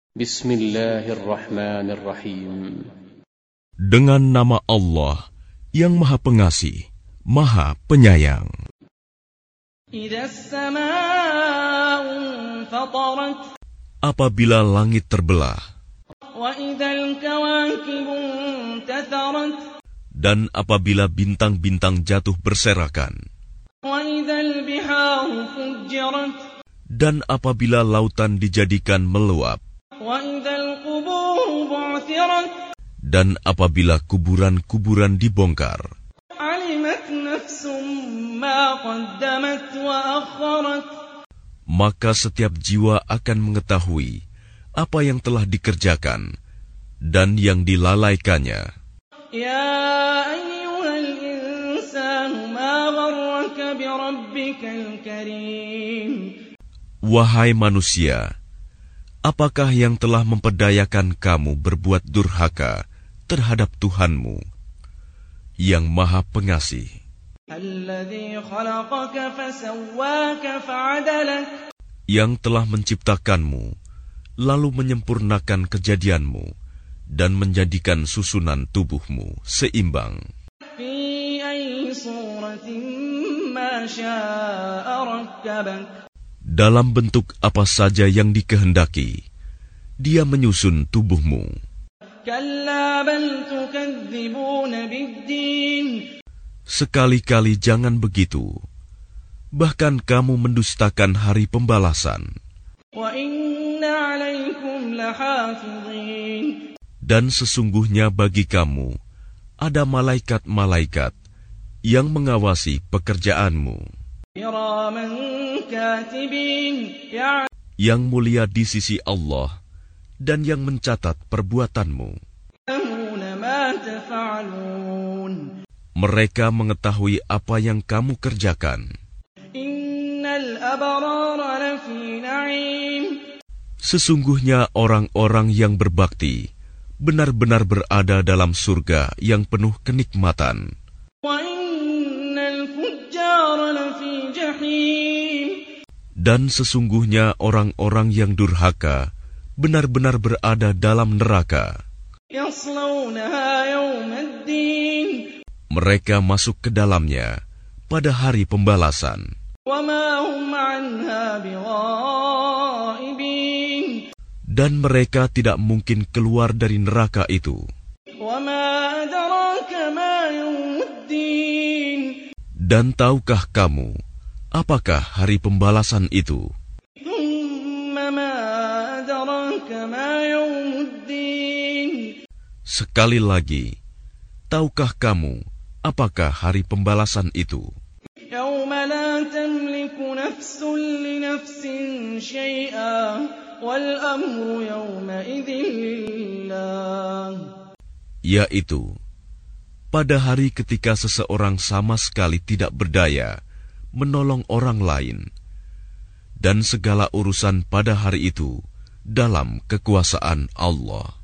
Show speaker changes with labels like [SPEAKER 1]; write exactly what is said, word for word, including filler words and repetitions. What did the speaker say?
[SPEAKER 1] Bismillahirrahmanirrahim.
[SPEAKER 2] Dengan nama Allah yang Maha Pengasih, Maha Penyayang. Apabila langit terbelah, dan apabila bintang-bintang jatuh berserakan, dan apabila lautan dijadikan meluap, dan apabila kuburan-kuburan dibongkar, maka setiap jiwa akan mengetahui apa yang telah dikerjakan dan yang dilalaikannya.
[SPEAKER 3] Ya ayyuhal insanu ma gharraka bi rabbikal karim.
[SPEAKER 2] Wahai manusia, apakah yang telah memperdayakan kamu berbuat durhaka terhadap Tuhanmu yang Maha Pengasih? Yang telah menciptakanmu, lalu menyempurnakan kejadianmu, dan menjadikan susunan tubuhmu seimbang. Dalam bentuk apa saja yang dikehendaki, Dia menyusun tubuhmu. Sekali-kali jangan begitu. Bahkan kamu mendustakan hari pembalasan. Dan sesungguhnya bagi kamu ada malaikat-malaikat yang mengawasi pekerjaanmu, yang mulia di sisi Allah dan yang mencatat perbuatanmu. Mereka mengetahui apa yang kamu kerjakan. Sesungguhnya orang-orang yang berbakti benar-benar berada dalam surga yang penuh kenikmatan. Dan sesungguhnya orang-orang yang durhaka benar-benar berada dalam neraka. Mereka masuk ke dalamnya pada hari pembalasan. Dan mereka tidak mungkin keluar dari neraka itu. Dan tahukah kamu apakah hari pembalasan itu? Sekali lagi, tahukah kamu apakah hari pembalasan itu? Yaitu, pada hari ketika seseorang sama sekali tidak berdaya menolong orang lain, dan segala urusan pada hari itu dalam kekuasaan Allah.